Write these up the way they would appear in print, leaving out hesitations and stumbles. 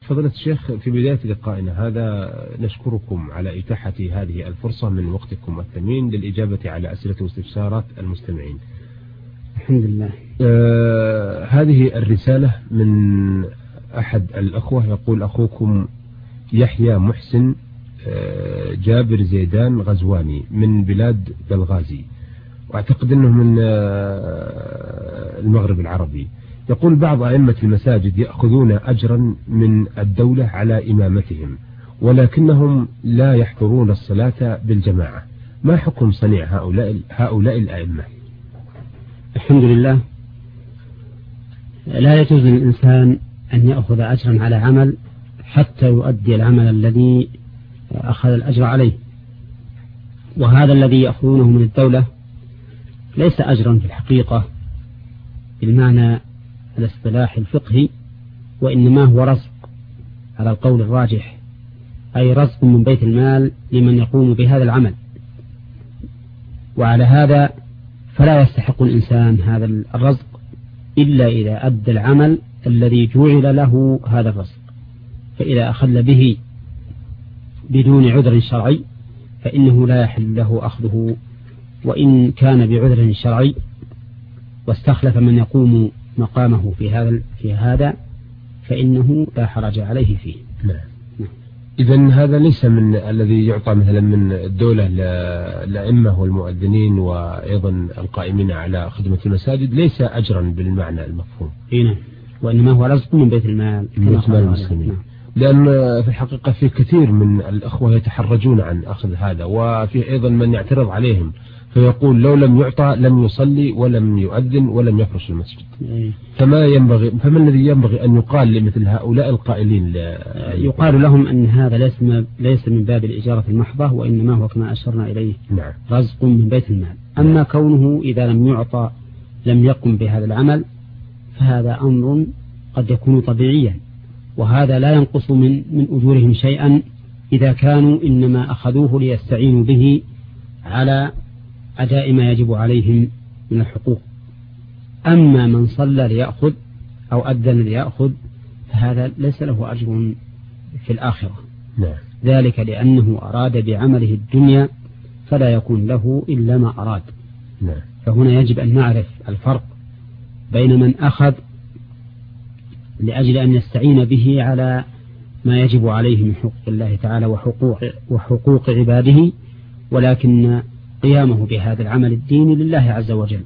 فضيلة الشيخ، في بداية لقائنا هذا نشكركم على إتاحة هذه الفرصة من وقتكم الثمين للإجابة على أسئلة واستفسارات المستمعين. الحمد لله. هذه الرسالة من أحد الأخوة، يقول: أخوكم يحيى محسن جابر زيدان غزواني من بلاد بلغازي، وأعتقد أنه من المغرب العربي. يقول: بعض أئمة المساجد يأخذون أجرا من الدولة على إمامتهم، ولكنهم لا يحضرون الصلاة بالجماعة، ما حكم صنيع هؤلاء الأئمة؟ الحمد لله. لا يجوز للإنسان أن يأخذ أجرا على عمل حتى يؤدي العمل الذي أخذ الأجر عليه، وهذا الذي يأخذونه من الدولة ليس أجرا في الحقيقة بالمعنى الاصطلاحي الفقهي، وإنما هو رزق على القول الراجح، أي رزق من بيت المال لمن يقوم بهذا العمل. وعلى هذا فلا يستحق الإنسان هذا الرزق إلا إذا أدى العمل الذي جعل له هذا الرزق، فإذا أخل به بدون عذر شرعي فإنه لا يحل له أخذه، وإن كان بعذر شرعي واستخلف من يقوم مقامه في هذا فإنه لا حرج عليه فيه. إذن هذا ليس من الذي يعطى مثلا من الدولة للأئمة والمؤذنين وأيضا القائمين على خدمة المساجد، ليس أجرا بالمعنى المفهوم. نعم، وإنما هو رزق من بيت المال المسلمين. لأن في الحقيقة في كثير من الأخوة يتحرجون عن أخذ هذا، وفي أيضا من يعترض عليهم فيقول: لو لم يعطى لم يصلي ولم يؤذن ولم يفرش المسجد. فما الذي ينبغي أن يقال لمثل هؤلاء القائلين؟ يقال لهم أن هذا ليس من باب الإجارة المحضة، وإنما هو كما أشرنا إليه رزق من بيت المال. أما كونه إذا لم يعطى لم يقم بهذا العمل فهذا أمر قد يكون طبيعيا، وهذا لا ينقص من أجورهم شيئا إذا كانوا إنما أخذوه ليستعينوا به على أداء ما يجب عليهم من الحقوق. أما من صلى ليأخذ أو أذن ليأخذ فهذا ليس له أجر في الآخرة. ذلك لأنه أراد بعمله الدنيا فلا يكون له إلا ما أراد. فهنا يجب أن نعرف الفرق بين من أخذ لأجل أن يستعين به على ما يجب عليه من حقوق الله تعالى وحقوق عباده، ولكن قيامه بهذا العمل الديني لله عز وجل.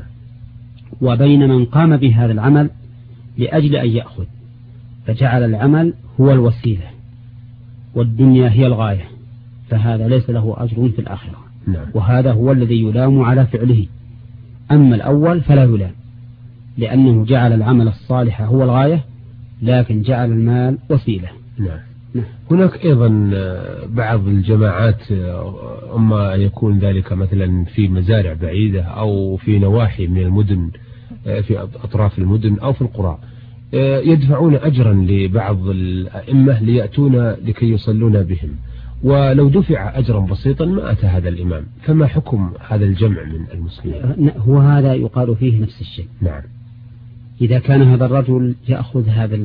وبين من قام بهذا العمل لأجل أن يأخذ فجعل العمل هو الوسيلة والدنيا هي الغاية، فهذا ليس له أجر في الآخرة. وهذا هو الذي يلام على فعله. أما الأول فلا يلام، لأنه جعل العمل الصالح هو الغاية لكن جعل المال وسيلة. هناك أيضا بعض الجماعات أما يكون ذلك مثلا في مزارع بعيدة أو في نواحي من المدن، في أطراف المدن أو في القرى، يدفعون أجرا لبعض الأئمة ليأتون لكي يصلون بهم، ولو دفع أجرا بسيطا ما أتى هذا الإمام، فما حكم هذا الجمع من المسلمين؟ هو هذا يقال فيه نفس الشيء. إذا كان هذا الرجل يأخذ هذا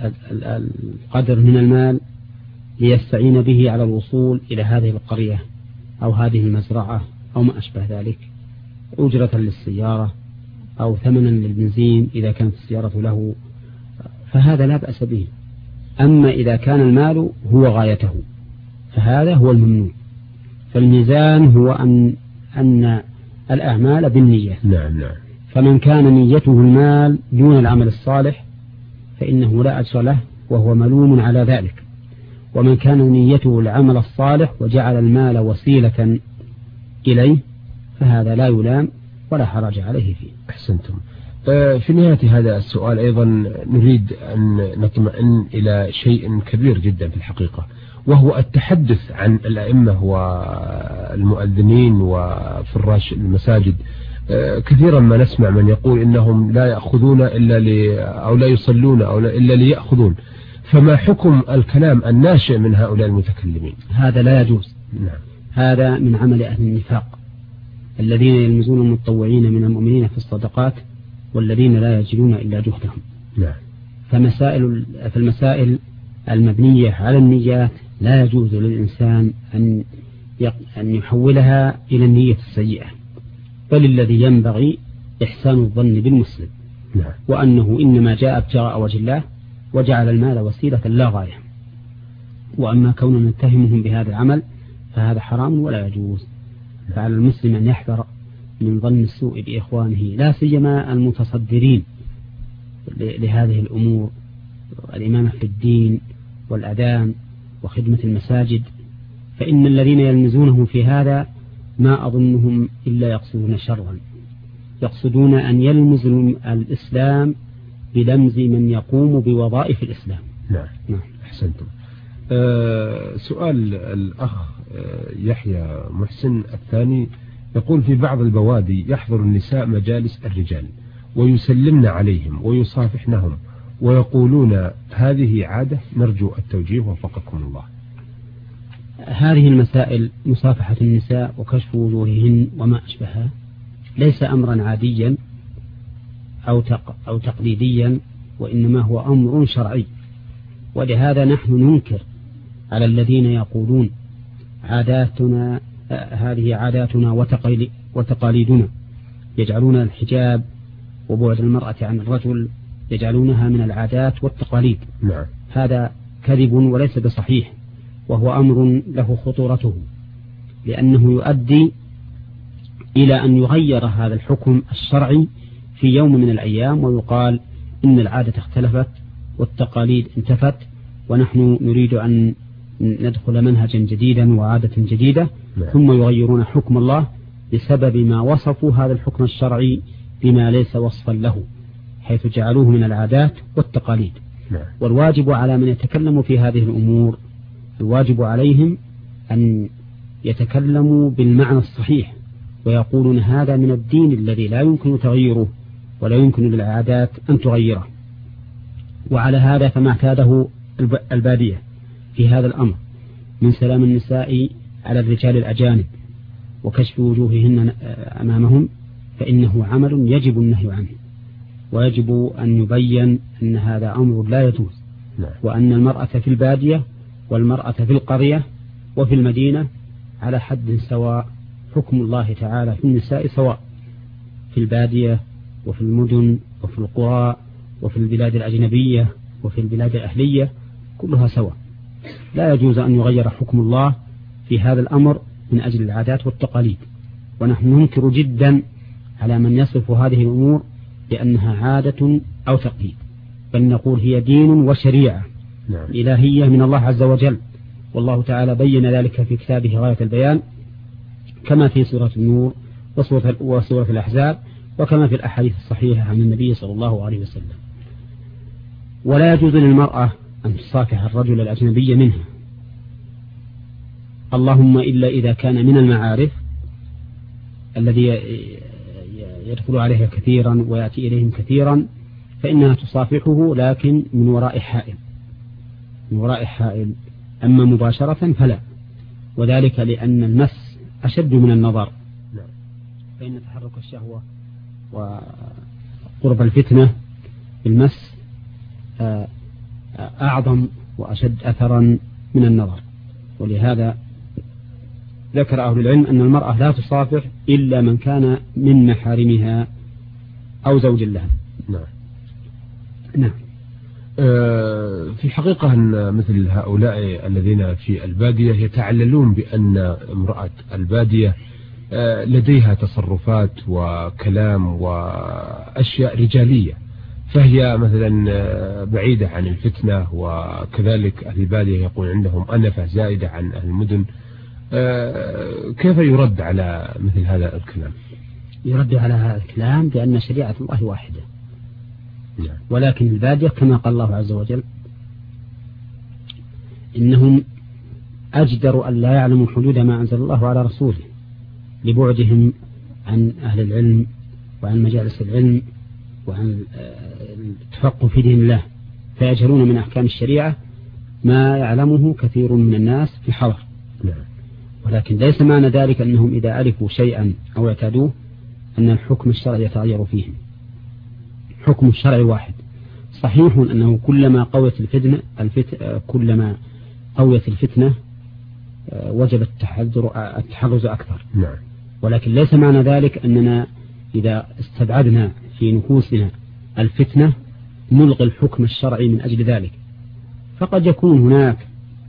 القدر من المال ليستعين به على الوصول إلى هذه القرية أو هذه المزرعة أو ما أشبه ذلك، أجرة للسيارة أو ثمنا للبنزين إذا كانت السيارة له، فهذا لا بأس به. أما إذا كان المال هو غايته فهذا هو الممنوع. فالميزان هو أن الأعمال بالنية. فمن كان نيته المال دون العمل الصالح فإنه لا أجر له وهو ملوم على ذلك، ومن كان نيته العمل الصالح وجعل المال وسيلة إليه فهذا لا يلام ولا حرج عليه فيه. أحسنتم. في نهاية هذا السؤال أيضا نريد أن نطمئن إلى شيء كبير جدا في الحقيقة، وهو التحدث عن الأئمة والمؤذنين وفراش المساجد. كثيرا ما نسمع من يقول إنهم لا يأخذون أو لا يصلون إلا ليأخذون، فما حكم الكلام الناشئ من هؤلاء المتكلمين؟ هذا لا يجوز. هذا من عمل أهل النفاق الذين يلمزون المتطوعين من المؤمنين في الصدقات والذين لا يجدون إلا جهدهم. فالمسائل المبنية على النيات لا يجوز للإنسان أن يحولها إلى النية السيئة، بل الذي ينبغي إحسان الظن بالمسلم، وأنه إنما جاء ابتغاء وجه الله وجعل المال وسيلة لا غاية. وأما كوننا نتهمهم بهذا العمل فهذا حرام ولا يجوز. فعلى المسلم أن يحذر من ظن السوء بإخوانه، لا سيما المتصدرين لهذه الأمور، الإمامة في الدين والأذان وخدمة المساجد، فإن الذين يلمزونهم في هذا ما أظنهم إلا يقصدون شرا، يقصدون أن يلمزوا الإسلام بلمز من يقوم بوظائف الإسلام. نعم. أحسنتم. سؤال الأخ يحيى محسن الثاني يقول: في بعض البوادي يحضر النساء مجالس الرجال ويسلمن عليهم ويصافحنهم ويقولون هذه عادة، نرجو التوجيه وفقكم الله. هذه المسائل مصافحة النساء وكشف وجوههن وما أشبهها ليس أمرا عاديا أو تقليديا، وإنما هو أمر شرعي. ولهذا نحن ننكر على الذين يقولون عاداتنا هذه عاداتنا وتقاليدنا، يجعلون الحجاب وبعد المرأة عن الرجل يجعلونها من العادات والتقاليد. نعم. هذا كذب وليس بصحيح، وهو أمر له خطورته، لأنه يؤدي إلى أن يغير هذا الحكم الشرعي في يوم من الأيام، ويقال إن العادة اختلفت والتقاليد انتفت، ونحن نريد أن ندخل منهجا جديدا وعادة جديدة. ثم يغيرون حكم الله بسبب ما وصفوا هذا الحكم الشرعي بما ليس وصفا له، حيث جعلوه من العادات والتقاليد. والواجب على من يتكلم في هذه الأمور، الواجب عليهم أن يتكلموا بالمعنى الصحيح، ويقولون هذا من الدين الذي لا يمكن تغييره ولا يمكن للعادات أن تغيره. وعلى هذا فما اعتاده البادية في هذا الأمر من سلام النساء على الرجال الأجانب وكشف وجوههن أمامهم، فإنه عمل يجب النهي عنه، ويجب أن يبين أن هذا أمر لا يجوز، وأن المرأة في البادية والمرأة في القرية وفي المدينة على حد سواء. حكم الله تعالى في النساء سواء في البادية وفي المدن وفي القرى وفي البلاد الأجنبية وفي البلاد الأهلية، كلها سواء. لا يجوز أن يغير حكم الله في هذا الأمر من أجل العادات والتقاليد. ونحن ننكر جدا على من يصف هذه الأمور بأنها عادة أو تقليد، بل نقول هي دين وشريعة إلهية من الله عز وجل، والله تعالى بين ذلك في كتابه غاية البيان، كما في سورة النور وسورة الأحزاب، وكما في الأحاديث الصحيحة عن النبي صلى الله عليه وسلم. ولا يجوز للمرأة أن تصافح الرجل الأجنبي منها، اللهم إلا إذا كان من المعارف الذي يدخل عليها كثيرا ويأتي إليهم كثيرا، فإنها تصافحه لكن من وراء حائل، أما مباشرة فلا، وذلك لأن المس أشد من النظر، فإن تحرك الشهوة وقرب الفتنة بالمس أعظم وأشد أثرا من النظر. ولهذا ذكر أهل العلم أن المرأة لا تصافح إلا من كان من محارمها أو زوج لها. نعم. في حقيقة أن مثل هؤلاء الذين في البادية يتعللون بأن امرأة البادية لديها تصرفات وكلام وأشياء رجالية، فهي مثلا بعيدة عن الفتنة، وكذلك أهل البادية يقول عندهم أنفة زائدة عن أهل المدن. كيف يرد على مثل هذا الكلام؟ يرد على هذا الكلام بأن شريعة الله واحدة، ولكن البادية كما قال الله عز وجل إنهم أجدر أن لا يعلموا حدود ما أنزل الله على رسوله، لبعدهم عن أهل العلم وعن مجالس العلم وعن التفقه في دين الله، فيجهلون من أحكام الشريعة ما يعلمه كثير من الناس في الحضر. ولكن ليس معنى ذلك أنهم إذا عرفوا شيئا أو اعتادوه أن الحكم الشرعي يتغير فيهم. حكم الشرع واحد، صحيح أنه كلما قوت كلما قويت الفتنة وجب التحرز أكثر. نعم. ولكن ليس معنى ذلك أننا إذا استبعدنا في نفوسنا الفتنة نلغي الحكم الشرعي من أجل ذلك، فقد يكون هناك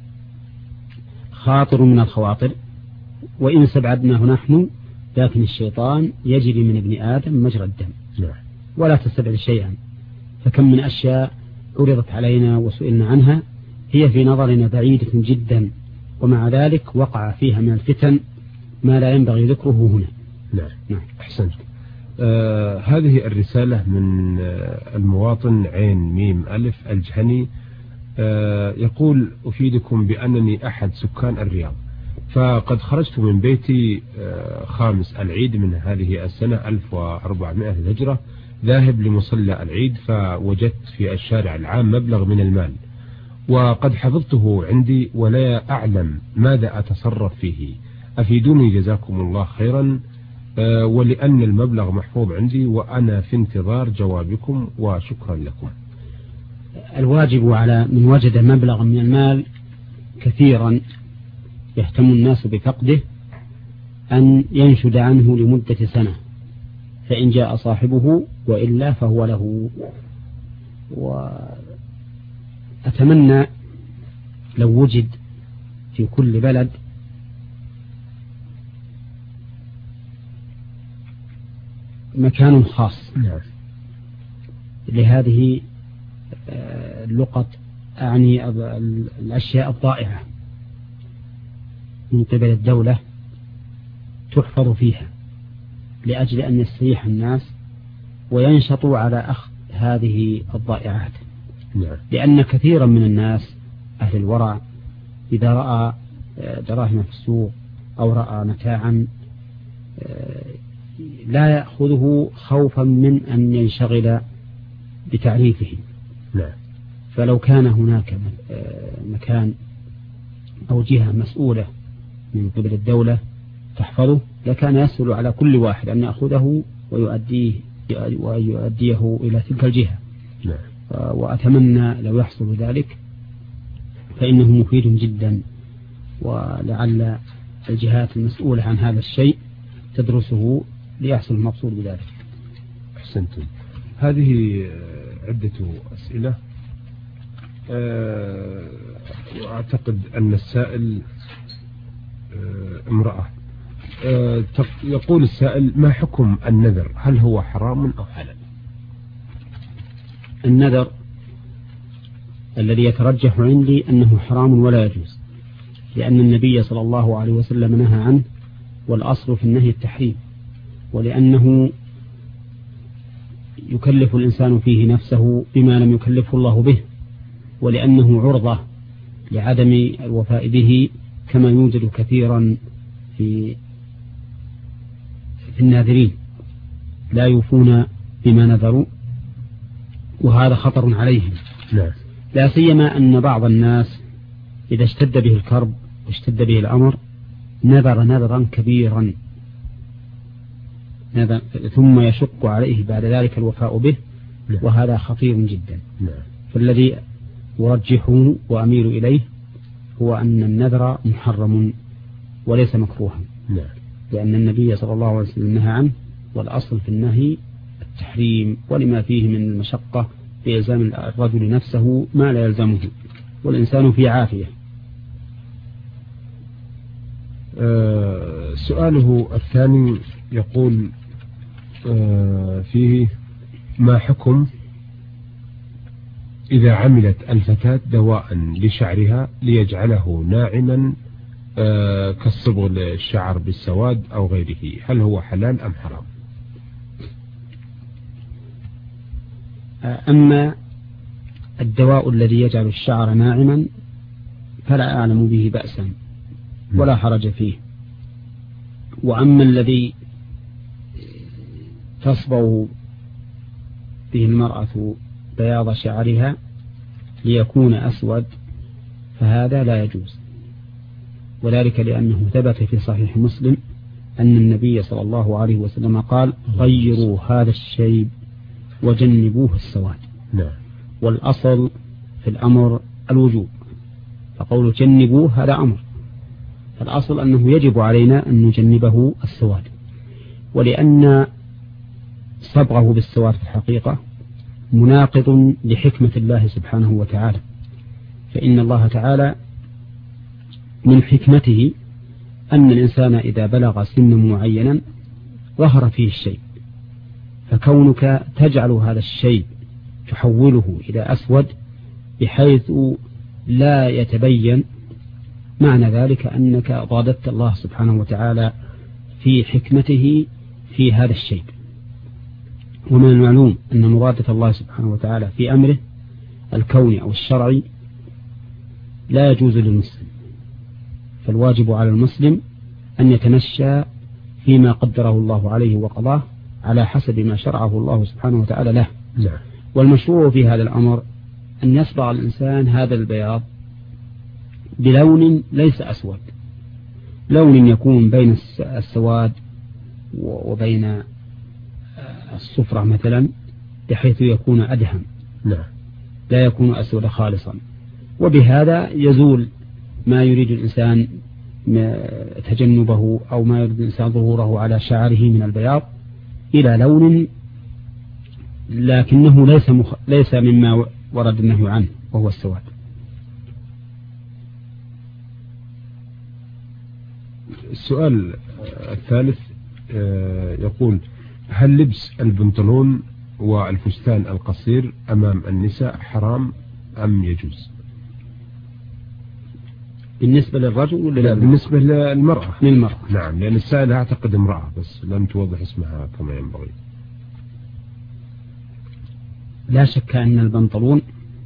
خاطر من الخواطر وإن استبعدناه نحن، لكن الشيطان يجري من ابن آدم مجرى الدم. نعم. ولا تستبعد شيئا، فكم من أشياء عرضت علينا وسئلنا عنها هي في نظرنا بعيدة جدا، ومع ذلك وقع فيها من الفتن ما لا ينبغي ذكره هنا. نعم. نعم. أحسنت. هذه الرسالة من المواطن عين ميم ألف الجهني، يقول: أفيدكم بأنني أحد سكان الرياض، فقد خرجت من بيتي خامس العيد من هذه السنة 1400 الهجرة ذاهب لمصلى العيد، فوجدت في الشارع العام مبلغ من المال وقد حفظته عندي ولا أعلم ماذا أتصرف فيه، أفيدوني جزاكم الله خيرا، ولأن المبلغ محفوظ عندي وأنا في انتظار جوابكم وشكرا لكم. الواجب على من وجد مبلغ من المال كثيرا يهتم الناس بفقده أن ينشد عنه لمدة سنة، فإن جاء صاحبه وإلا فهو له. وأتمنى لو وجد في كل بلد مكان خاص لهذه اللقط، أعني الأشياء الضائعة من قبل الدولة تحفظ فيها لأجل أن يستريح الناس وينشطوا على أخذ هذه الضائعات. لأن كثيرا من الناس أهل الورع إذا رأى دراهم في السوق أو رأى متاعا لا يأخذه خوفا من أن ينشغل بتعريفه. فلو كان هناك مكان أو جهة مسؤولة من قبل الدولة تحفظه لكان يسهل على كل واحد أن يأخذه ويؤديه إلى تلك الجهة. وأتمنى لو يحصل ذلك فإنه مفيد جدا، ولعل الجهات المسؤولة عن هذا الشيء تدرسه ليحصل المقصود بذلك. أحسنتم. هذه عدة أسئلة، وأعتقد أن السائل امرأة. يقول السائل: ما حكم النذر؟ هل هو حرام أو حلال؟ النذر الذي يترجح عندي أنه حرام ولا يجوز، لأن النبي صلى الله عليه وسلم نهى عنه، والأصل في النهي التحريم، ولأنه يكلف الإنسان فيه نفسه بما لم يكلفه الله به، ولأنه عرضة لعدم الوفاء به، كما يوجد كثيرا في الناذرين لا يوفون بما نذروا، وهذا خطر عليهم. لا سيما أن بعض الناس إذا اشتد به الكرب واشتد به الأمر نذر نذرا كبيرا ثم يشق عليه بعد ذلك الوفاء به، وهذا خطير جدا. فالذي أرجحه وأميل إليه هو أن النذر محرم وليس مكروها، لأن النبي صلى الله عليه وسلم نهى عنه، والأصل في النهي التحريم، ولما فيه من المشقة في إلزام الرجل نفسه ما لا يلزمه، والإنسان في عافية. سؤاله الثاني يقول فيه: ما حكم إذا عملت الفتاة دواء لشعرها ليجعله ناعما كالصبغ الشعر بالسواد أو غيره، هل هو حلال أم حرام؟ أما الدواء الذي يجعل الشعر ناعما فلا أعلم به بأسا ولا حرج فيه، وأما الذي تصبغ به المرأة بياض شعرها ليكون أسود فهذا لا يجوز، وذلك لأنه ثبت في صحيح مسلم أن النبي صلى الله عليه وسلم قال: غيروا هذا الشيب وجنبوه السواد. والأصل في الأمر الوجوب، فقول جنبوه هذا أمر، فالأصل أنه يجب علينا أن نجنبه السواد، ولأن صبغه بالسواد في الحقيقة مناقض لحكمة الله سبحانه وتعالى، فإن الله تعالى من حكمته أن الإنسان إذا بلغ سنا معينا ظهر فيه الشيء، فكونك تجعل هذا الشيء تحوله إلى أسود بحيث لا يتبين، معنى ذلك أنك ضادت الله سبحانه وتعالى في حكمته في هذا الشيء. ومن المعلوم أن مرادة الله سبحانه وتعالى في أمره الكوني أو الشرعي لا يجوز للمسلم، فالواجب على المسلم أن يتمشى فيما قدره الله عليه وقضاه على حسب ما شرعه الله سبحانه وتعالى له. والمشروع في هذا الأمر أن يصبغ الإنسان هذا البياض بلون ليس أسود، لون يكون بين السواد وبين الصفرة مثلا، بحيث يكون أدهم لا يكون أسود خالصا، وبهذا يزول ما يريد الإنسان تجنبه أو ما يريد الإنسان ظهوره على شعره من البياض إلى لون لكنه ليس مما ورد النهي عنه وهو السواد. السؤال الثالث يقول: هل لبس البنطلون والفستان القصير أمام النساء حرام أم يجوز؟ بالنسبة للرجل ولا لا، بالنسبة للمرأة. للمرأة. نعم، لأن السائل أعتقد امرأة بس لم توضح اسمها كما ينبغي. لا شك أن البنطلون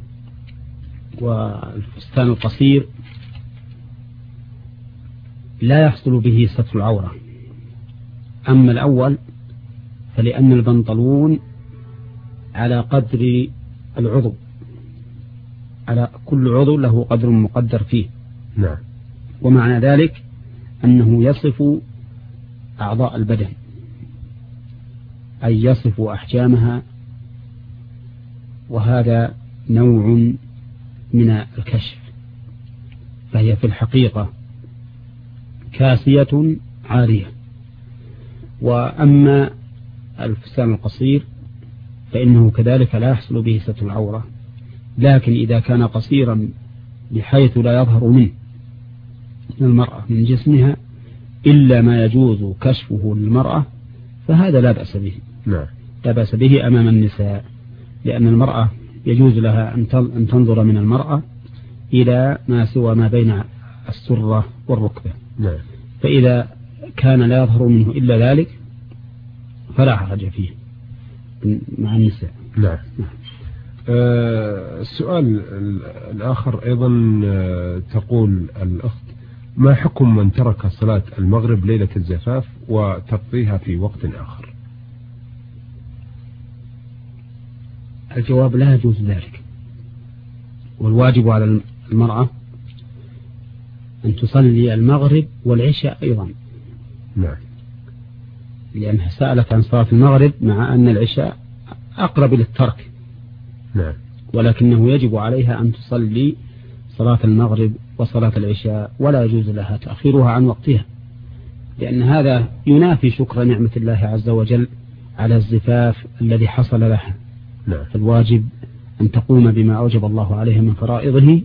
والفستان القصير لا يحصل به ستر العورة. أما الأول فلأن البنطلون على قدر العضو، على كل عضو له قدر مقدر فيه. نعم. ومعنى ذلك أنه يصف أعضاء البدن، أي يصف أحجامها، وهذا نوع من الكشف، فهي في الحقيقة كاسية عارية. وأما الفستان القصير فإنه كذلك لا يحصل به ستر العورة، لكن إذا كان قصيرا بحيث لا يظهر منه المرأة من جسمها إلا ما يجوز كشفه للمرأة فهذا لا بأس به. نعم. لا بأس به أمام النساء، لأن المرأة يجوز لها أن تنظر من المرأة إلى ما سوى ما بين السرة والركبة. نعم. فإذا كان لا يظهر منه إلا ذلك فلا حرج فيه مع النساء. نعم. السؤال الآخر أيضا تقول الأخت: ما حكم من ترك صلاة المغرب ليلة الزفاف وتقضيها في وقت آخر؟ الجواب: لا يجوز ذلك، والواجب على المرأة أن تصلي المغرب والعشاء أيضا. نعم. لأنها سألت عن صلاة المغرب مع أن العشاء أقرب للترك. نعم. ولكنه يجب عليها أن تصلي صلاة المغرب وصلاة العشاء، ولا يجوز لها تأخيرها عن وقتها، لأن هذا ينافي شكر نعمة الله عز وجل على الزفاف الذي حصل لها. نعم. فالواجب أن تقوم بما أوجب الله عليها من فرائضه،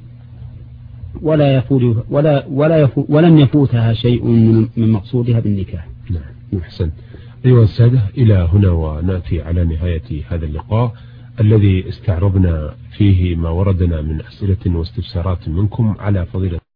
ولن يفوتها شيء من مقصودها بالنكاح. نعم. أحسن. أيها السادة، إلى هنا ونأتي على نهاية هذا اللقاء الذي استعرضنا فيه ما وردنا من أسئلة واستفسارات منكم على فضيلة